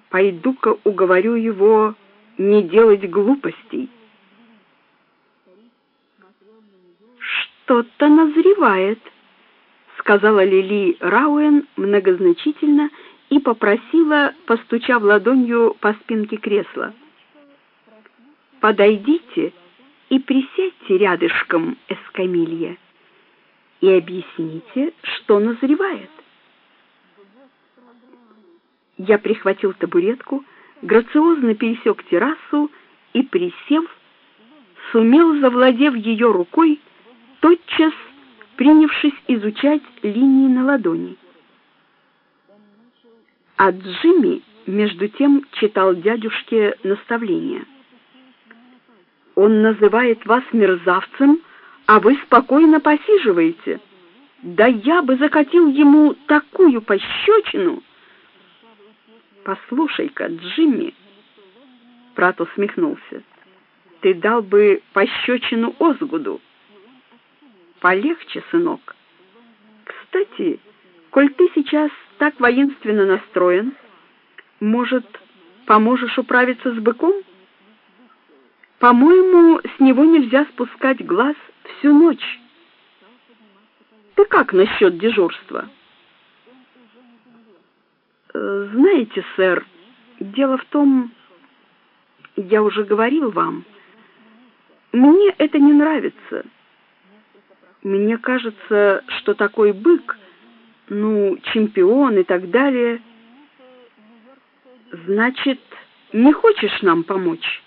Пойду-ка уговорю его не делать глупостей. Что-то назревает, сказала Лили Рауэн многозначительно и попросила, постучав ладонью по спинке кресла: подойдите и присядьте рядышком, Эскамилья, и объясните, что назревает. Я прихватил табуретку, грациозно пересек террасу и, присев, сумел, завладев ее рукой, тотчас принявшись изучать линии на ладони. А Джимми между тем читал дядюшке наставления. Он называет вас мерзавцем, а вы спокойно посиживаете. Да я бы закатил ему такую пощечину. Послушай-ка, Джимми, Прат усмехнулся, ты дал бы пощечину Озгуду. Полегче, сынок. Кстати, коль ты сейчас так воинственно настроен, может, поможешь управиться с быком? По-моему, с него нельзя спускать глаз всю ночь. Ты как насчет дежурства? Знаете, сэр, дело в том, я уже говорил вам, мне это не нравится. Мне кажется, что такой бык, чемпион и так далее. Значит, не хочешь нам помочь?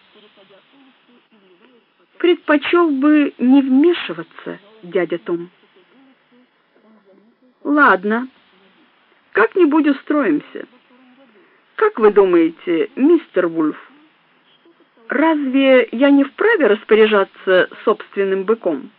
Предпочел бы не вмешиваться, дядя Том. Ладно, как-нибудь устроимся. Как вы думаете, мистер Вульф, разве я не вправе распоряжаться собственным быком?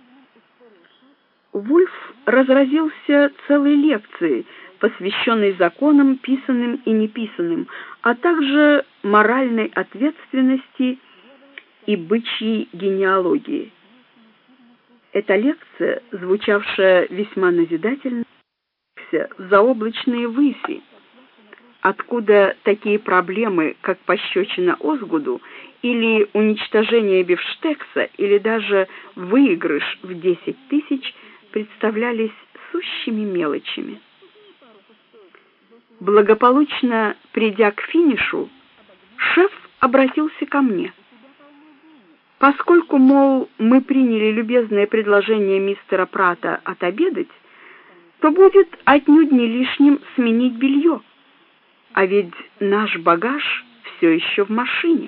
Вульф разразился целой лекцией, посвященной законам, писанным и неписанным, а также моральной ответственности и бычьей генеалогии. Эта лекция, звучавшая весьма назидательно, в заоблачные выси, откуда такие проблемы, как пощечина Озгуду или уничтожение бифштекса, или даже выигрыш в 10 тысяч, представлялись сущими мелочами. Благополучно придя к финишу, шеф обратился ко мне. Поскольку, мол, мы приняли любезное предложение мистера Прата отобедать, то будет отнюдь не лишним сменить белье, а ведь наш багаж все еще в машине.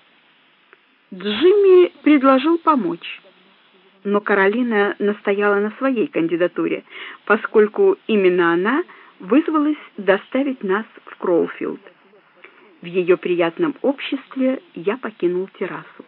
Джимми предложил помочь, но Каролина настояла на своей кандидатуре, поскольку именно она вызвалась доставить нас в Кроуфилд. В ее приятном обществе я покинул террасу.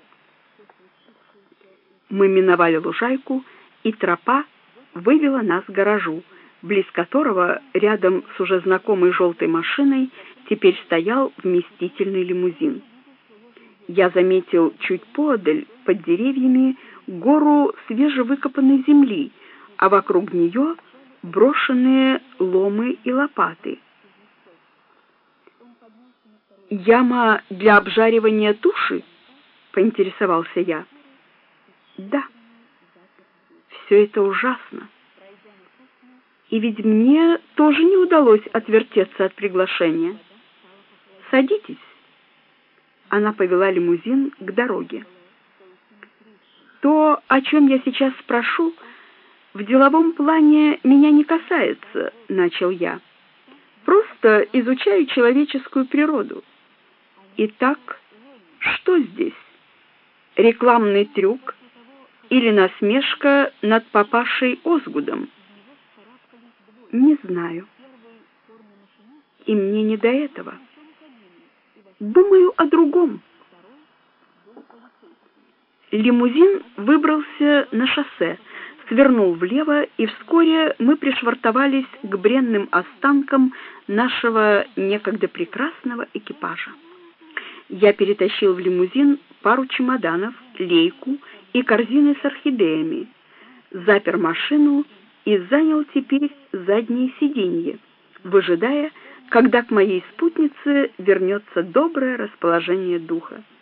Мы миновали лужайку, и тропа вывела нас к гаражу, близ которого, рядом с уже знакомой желтой машиной, теперь стоял вместительный лимузин. Я заметил чуть поодаль, под деревьями, гору свежевыкопанной земли, а вокруг нее брошенные ломы и лопаты. «Яма для обжаривания туши?» — поинтересовался я. «Да, все это ужасно. И ведь мне тоже не удалось отвертеться от приглашения. Садитесь». Она повела лимузин к дороге. «То, о чем я сейчас спрошу, в деловом плане меня не касается», — начал я. «Просто изучаю человеческую природу. Итак, что здесь? Рекламный трюк или насмешка над папашей Озгудом?» «Не знаю. И мне не до этого. Думаю о другом». Лимузин выбрался на шоссе, свернул влево, и вскоре мы пришвартовались к бренным останкам нашего некогда прекрасного экипажа. Я перетащил в лимузин пару чемоданов, лейку и корзины с орхидеями, запер машину и занял теперь заднее сиденье, выжидая, когда к моей спутнице вернется доброе расположение духа.